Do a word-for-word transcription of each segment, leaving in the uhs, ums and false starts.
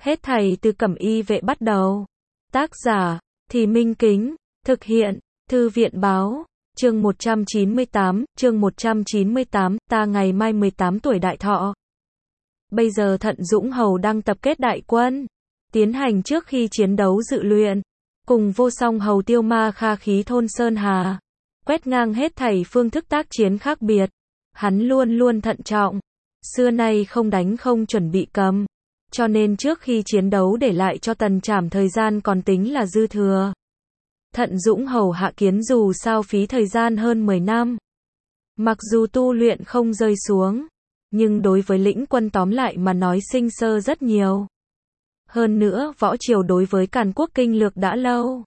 Hết thảy từ Cẩm Y Vệ bắt đầu. Tác giả, Thì Minh Kính, thực hiện, Thư viện Báo, chương một trăm chín mươi tám, chương một trăm chín mươi tám, ta ngày mai mười tám tuổi đại thọ. Bây giờ Thận Dũng Hầu đang tập kết đại quân, tiến hành trước khi chiến đấu dự luyện, cùng Vô Song Hầu Tiêu Ma Kha khí thôn Sơn Hà, quét ngang hết thảy phương thức tác chiến khác biệt. Hắn luôn luôn thận trọng, xưa nay không đánh không chuẩn bị cầm, cho nên trước khi chiến đấu để lại cho Tần Trảm thời gian còn tính là dư thừa. Thận Dũng Hầu hạ kiến dù sao phí thời gian hơn mười năm. Mặc dù tu luyện không rơi xuống, nhưng đối với lĩnh quân tóm lại mà nói sinh sơ rất nhiều. Hơn nữa, võ triều đối với Càn Quốc kinh lược đã lâu.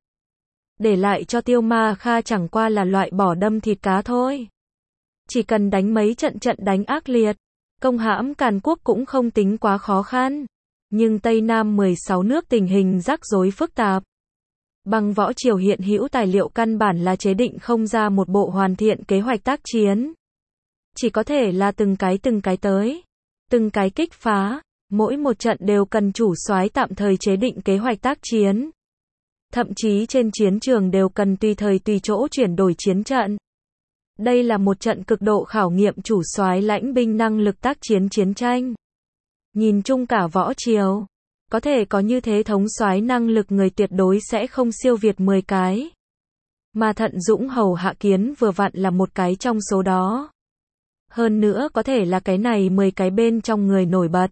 Để lại cho Tiêu Ma Kha chẳng qua là loại bỏ đâm thịt cá thôi. Chỉ cần đánh mấy trận trận đánh ác liệt, công hãm Càn Quốc cũng không tính quá khó khăn. Nhưng Tây Nam mười sáu nước tình hình rắc rối phức tạp. Bằng võ triều hiện hữu tài liệu căn bản là chế định không ra một bộ hoàn thiện kế hoạch tác chiến. Chỉ có thể là từng cái từng cái tới, từng cái kích phá, mỗi một trận đều cần chủ soái tạm thời chế định kế hoạch tác chiến. Thậm chí trên chiến trường đều cần tùy thời tùy chỗ chuyển đổi chiến trận. Đây là một trận cực độ khảo nghiệm chủ soái lãnh binh năng lực tác chiến chiến tranh. Nhìn chung cả võ triều, có thể có như thế thống soái năng lực người tuyệt đối sẽ không siêu việt mười cái. Mà Thận Dũng Hầu hạ kiến vừa vặn là một cái trong số đó. Hơn nữa có thể là cái này mười cái bên trong người nổi bật.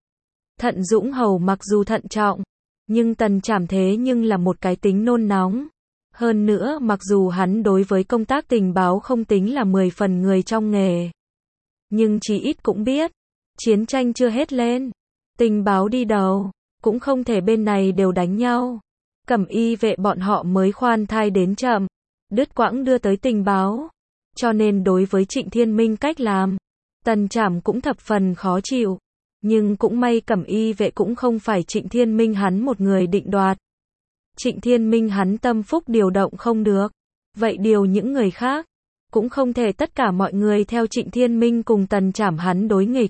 Thận Dũng Hầu mặc dù thận trọng, nhưng Tần Trảm thế nhưng là một cái tính nôn nóng. Hơn nữa mặc dù hắn đối với công tác tình báo không tính là mười phần người trong nghề, nhưng chí ít cũng biết, chiến tranh chưa hết lên, tình báo đi đầu, cũng không thể bên này đều đánh nhau. Cẩm Y Vệ bọn họ mới khoan thai đến chậm, đứt quãng đưa tới tình báo. Cho nên đối với Trịnh Thiên Minh cách làm, Tần Trảm cũng thập phần khó chịu. Nhưng cũng may Cẩm Y Vệ cũng không phải Trịnh Thiên Minh hắn một người định đoạt. Trịnh Thiên Minh hắn tâm phúc điều động không được, vậy điều những người khác, cũng không thể tất cả mọi người theo Trịnh Thiên Minh cùng Tần Trảm hắn đối nghịch.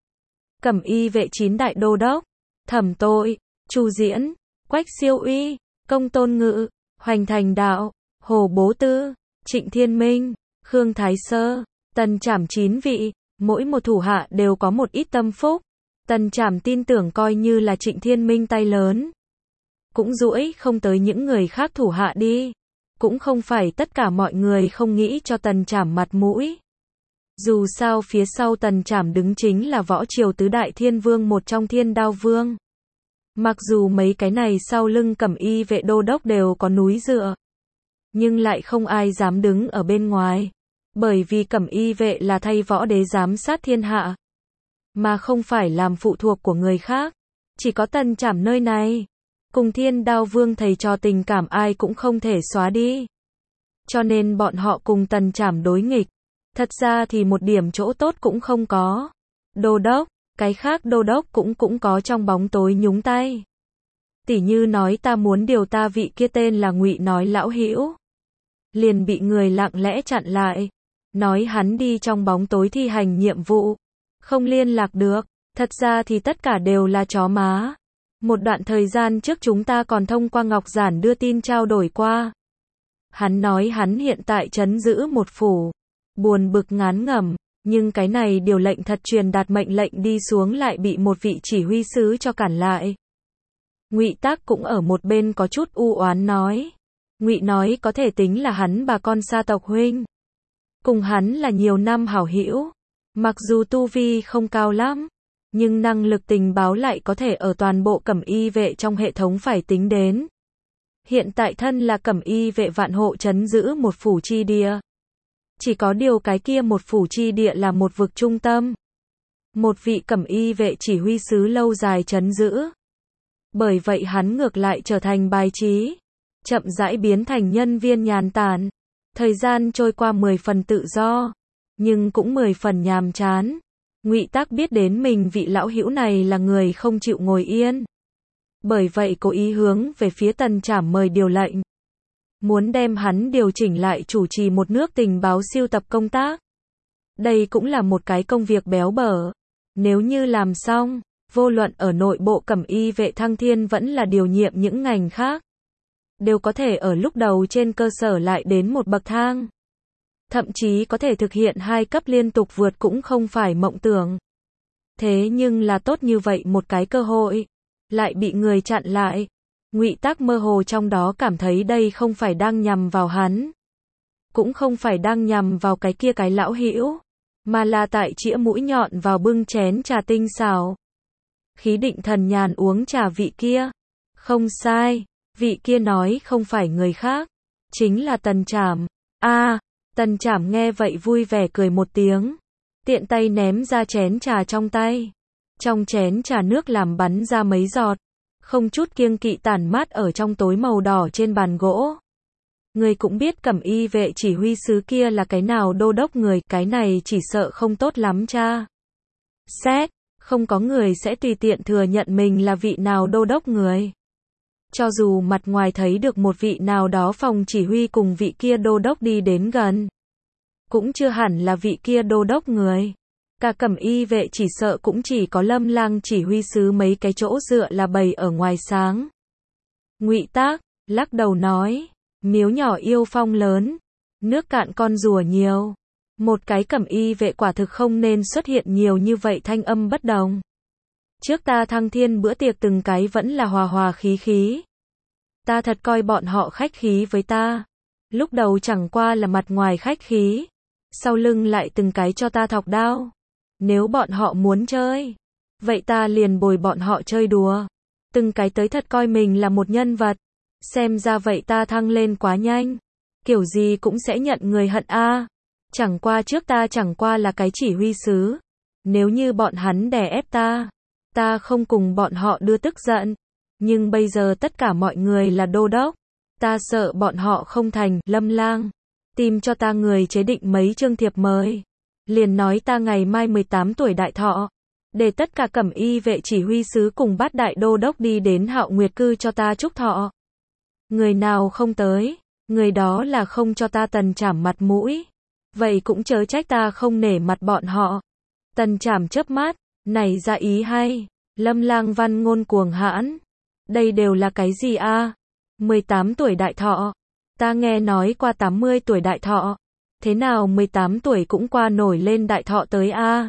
Cẩm Y Vệ chín đại đô đốc, Thẩm Tội, Chu Diễn, Quách Siêu Uy, Công Tôn Ngự, Hoành Thành Đạo, Hồ Bố Tư, Trịnh Thiên Minh, Khương Thái Sơ, Tần Trảm chín vị, mỗi một thủ hạ đều có một ít tâm phúc. Tần Trảm tin tưởng coi như là Trịnh Thiên Minh tay lớn, cũng duỗi không tới những người khác thủ hạ đi. Cũng không phải tất cả mọi người không nghĩ cho Tần Trảm mặt mũi. Dù sao phía sau Tần Trảm đứng chính là võ triều tứ đại thiên vương một trong Thiên Đao Vương. Mặc dù mấy cái này sau lưng Cẩm Y Vệ đô đốc đều có núi dựa, nhưng lại không ai dám đứng ở bên ngoài. Bởi vì Cẩm Y Vệ là thay võ đế giám sát thiên hạ, mà không phải làm phụ thuộc của người khác. Chỉ có Tần Trảm nơi này, cùng Thiên Đao Vương thầy trò tình cảm ai cũng không thể xóa đi. Cho nên bọn họ cùng Tần Trảm đối nghịch. Thật ra thì một điểm chỗ tốt cũng không có. Đô đốc, cái khác đô đốc cũng cũng có trong bóng tối nhúng tay. Tỉ như nói ta muốn điều ta vị kia tên là Ngụy nói lão hữu, liền bị người lặng lẽ chặn lại, nói hắn đi trong bóng tối thi hành nhiệm vụ, không liên lạc được. Thật ra thì tất cả đều là chó má. Một đoạn thời gian trước chúng ta còn thông qua Ngọc Giản đưa tin trao đổi qua. Hắn nói hắn hiện tại trấn giữ một phủ, buồn bực ngán ngẩm, nhưng cái này điều lệnh thật truyền đạt mệnh lệnh đi xuống lại bị một vị chỉ huy sứ cho cản lại. Ngụy Tác cũng ở một bên có chút u oán nói. Ngụy nói có thể tính là hắn bà con xa tộc huynh, cùng hắn là nhiều năm hảo hữu, mặc dù tu vi không cao lắm, nhưng năng lực tình báo lại có thể ở toàn bộ Cẩm Y Vệ trong hệ thống phải tính đến. Hiện tại thân là Cẩm Y Vệ vạn hộ trấn giữ một phủ chi địa. Chỉ có điều cái kia một phủ chi địa là một vực trung tâm. Một vị Cẩm Y Vệ chỉ huy sứ lâu dài trấn giữ. Bởi vậy hắn ngược lại trở thành bài trí, chậm rãi biến thành nhân viên nhàn tản. Thời gian trôi qua mười phần tự do, nhưng cũng mười phần nhàm chán. Ngụy Tác biết đến mình vị lão hữu này là người không chịu ngồi yên. Bởi vậy cố ý hướng về phía Tần Trảm mời điều lệnh. Muốn đem hắn điều chỉnh lại chủ trì một nước tình báo siêu tập công tác. Đây cũng là một cái công việc béo bở. Nếu như làm xong, vô luận ở nội bộ Cẩm Y vệ Thăng Thiên vẫn là điều nhiệm những ngành khác, đều có thể ở lúc đầu trên cơ sở lại đến một bậc thang. Thậm chí có thể thực hiện hai cấp liên tục vượt cũng không phải mộng tưởng. Thế nhưng là tốt như vậy một cái cơ hội, lại bị người chặn lại. Ngụy Tác mơ hồ trong đó cảm thấy đây không phải đang nhằm vào hắn, cũng không phải đang nhằm vào cái kia cái lão hữu, mà là tại chĩa mũi nhọn vào bưng chén trà tinh xảo. Khí định thần nhàn uống trà vị kia. Không sai, vị kia nói không phải người khác, chính là Tần Trảm. A, Tần Trảm nghe vậy vui vẻ cười một tiếng, tiện tay ném ra chén trà trong tay. Trong chén trà nước làm bắn ra mấy giọt, không chút kiêng kỵ tản mát ở trong tối màu đỏ trên bàn gỗ. Người cũng biết Cẩm Y vệ chỉ huy sứ kia là cái nào đô đốc người, cái này chỉ sợ không tốt lắm cha. Xét, không có người sẽ tùy tiện thừa nhận mình là vị nào đô đốc người. Cho dù mặt ngoài thấy được một vị nào đó phòng chỉ huy cùng vị kia đô đốc đi đến gần, cũng chưa hẳn là vị kia đô đốc người. Cả Cẩm Y vệ chỉ sợ cũng chỉ có Lâm Lang chỉ huy sứ mấy cái chỗ dựa là bày ở ngoài sáng. Ngụy Tác lắc đầu nói, miếu nhỏ yêu phong lớn, nước cạn con rùa nhiều. Một cái Cẩm Y vệ quả thực không nên xuất hiện nhiều như vậy thanh âm bất đồng. Trước ta Thăng Thiên bữa tiệc từng cái vẫn là hòa hòa khí khí. Ta thật coi bọn họ khách khí với ta. Lúc đầu chẳng qua là mặt ngoài khách khí, sau lưng lại từng cái cho ta thọc đao. Nếu bọn họ muốn chơi, vậy ta liền bồi bọn họ chơi đùa. Từng cái tới thật coi mình là một nhân vật. Xem ra vậy ta thăng lên quá nhanh. Kiểu gì cũng sẽ nhận người hận a. Chẳng qua trước ta chẳng qua là cái chỉ huy sứ. Nếu như bọn hắn đè ép ta, ta không cùng bọn họ đưa tức giận. Nhưng bây giờ tất cả mọi người là đô đốc. Ta sợ bọn họ không thành. Lâm Lang tìm cho ta người chế định mấy chương thiệp mời. Liền nói ta ngày mai mười tám tuổi đại thọ, để tất cả Cẩm Y vệ chỉ huy sứ cùng bát đại đô đốc đi đến Hạo Nguyệt cư cho ta chúc thọ. Người nào không tới, người đó là không cho ta Tần Trảm mặt mũi. Vậy cũng chớ trách ta không nể mặt bọn họ. Tần Trảm chớp mắt, nảy ra ý hay. Lâm Lang văn ngôn cuồng hãn. Đây đều là cái gì a? mười tám tuổi đại thọ. Ta nghe nói qua tám mươi tuổi đại thọ. Thế nào mười tám tuổi cũng qua nổi lên đại thọ tới a?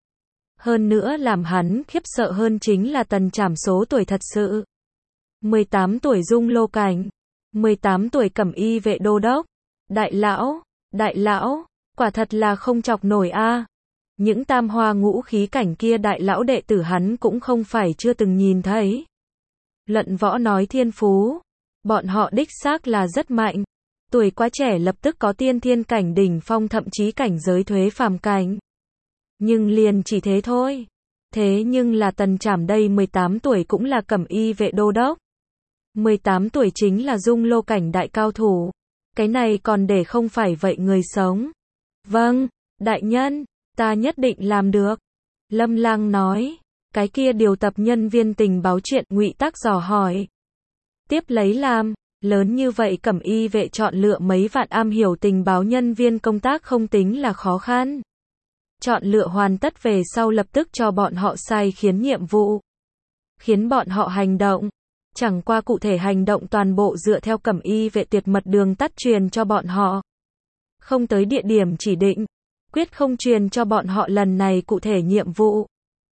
Hơn nữa làm hắn khiếp sợ hơn chính là Tần Trảm số tuổi thật sự. mười tám tuổi dung lô cảnh, mười tám tuổi Cẩm Y vệ đô đốc. Đại lão, đại lão, quả thật là không chọc nổi a. Những tam hoa ngũ khí cảnh kia đại lão đệ tử hắn cũng không phải chưa từng nhìn thấy. Luận võ nói thiên phú, bọn họ đích xác là rất mạnh. Tuổi quá trẻ lập tức có tiên thiên cảnh đỉnh phong thậm chí cảnh giới thuế phàm cảnh. Nhưng liền chỉ thế thôi. Thế nhưng là Tần Trảm đây mười tám tuổi cũng là Cẩm Y vệ đô đốc. mười tám tuổi chính là dung lô cảnh đại cao thủ. Cái này còn để không phải vậy người sống. Vâng, đại nhân, ta nhất định làm được. Lâm Lang nói. Cái kia điều tập nhân viên tình báo chuyện, Ngụy Tác dò hỏi. Tiếp lấy làm. Lớn như vậy Cẩm Y vệ chọn lựa mấy vạn am hiểu tình báo nhân viên công tác không tính là khó khăn. Chọn lựa hoàn tất về sau lập tức cho bọn họ sai khiến nhiệm vụ. Khiến bọn họ hành động. Chẳng qua cụ thể hành động toàn bộ dựa theo Cẩm Y vệ tuyệt mật đường tắt truyền cho bọn họ. Không tới địa điểm chỉ định. Quyết không truyền cho bọn họ lần này cụ thể nhiệm vụ.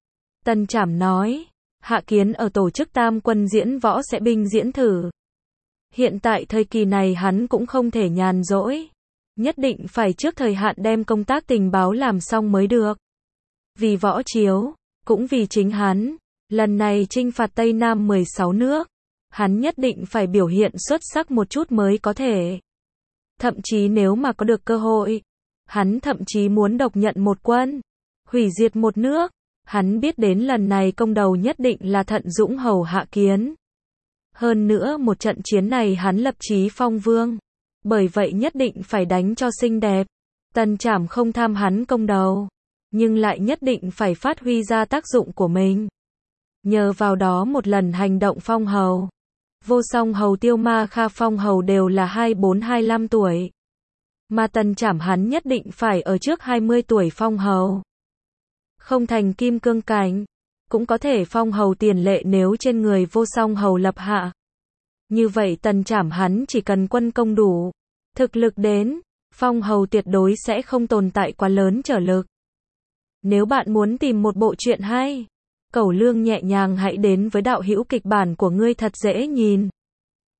Tần Trảm nói. Hạ kiến ở tổ chức tam quân diễn võ sẽ binh diễn thử. Hiện tại thời kỳ này hắn cũng không thể nhàn rỗi. Nhất định phải trước thời hạn đem công tác tình báo làm xong mới được. Vì võ chiếu, cũng vì chính hắn, lần này chinh phạt Tây Nam mười sáu nước, hắn nhất định phải biểu hiện xuất sắc một chút mới có thể. Thậm chí nếu mà có được cơ hội, hắn thậm chí muốn độc nhận một quân, hủy diệt một nước. Hắn biết đến lần này công đầu nhất định là Thận Dũng hầu Hạ Kiến. Hơn nữa một trận chiến này hắn lập chí phong vương. Bởi vậy nhất định phải đánh cho xinh đẹp. Tần Trảm không tham hắn công đầu, nhưng lại nhất định phải phát huy ra tác dụng của mình. Nhờ vào đó một lần hành động phong hầu. Vô Song hầu Tiêu Ma Kha phong hầu đều là hai mươi bốn hai mươi lăm tuổi. Mà Tần Trảm hắn nhất định phải ở trước hai mươi tuổi phong hầu. Không thành kim cương cảnh. cũng có thể phong hầu tiền lệ nếu trên người vô song hầu lập hạ. Như vậy tần trảm hắn chỉ cần quân công đủ, thực lực đến, phong hầu tuyệt đối sẽ không tồn tại quá lớn trở lực. Nếu bạn muốn tìm một bộ truyện hay, Cẩu Lương nhẹ nhàng hãy đến với đạo hữu kịch bản của ngươi thật dễ nhìn.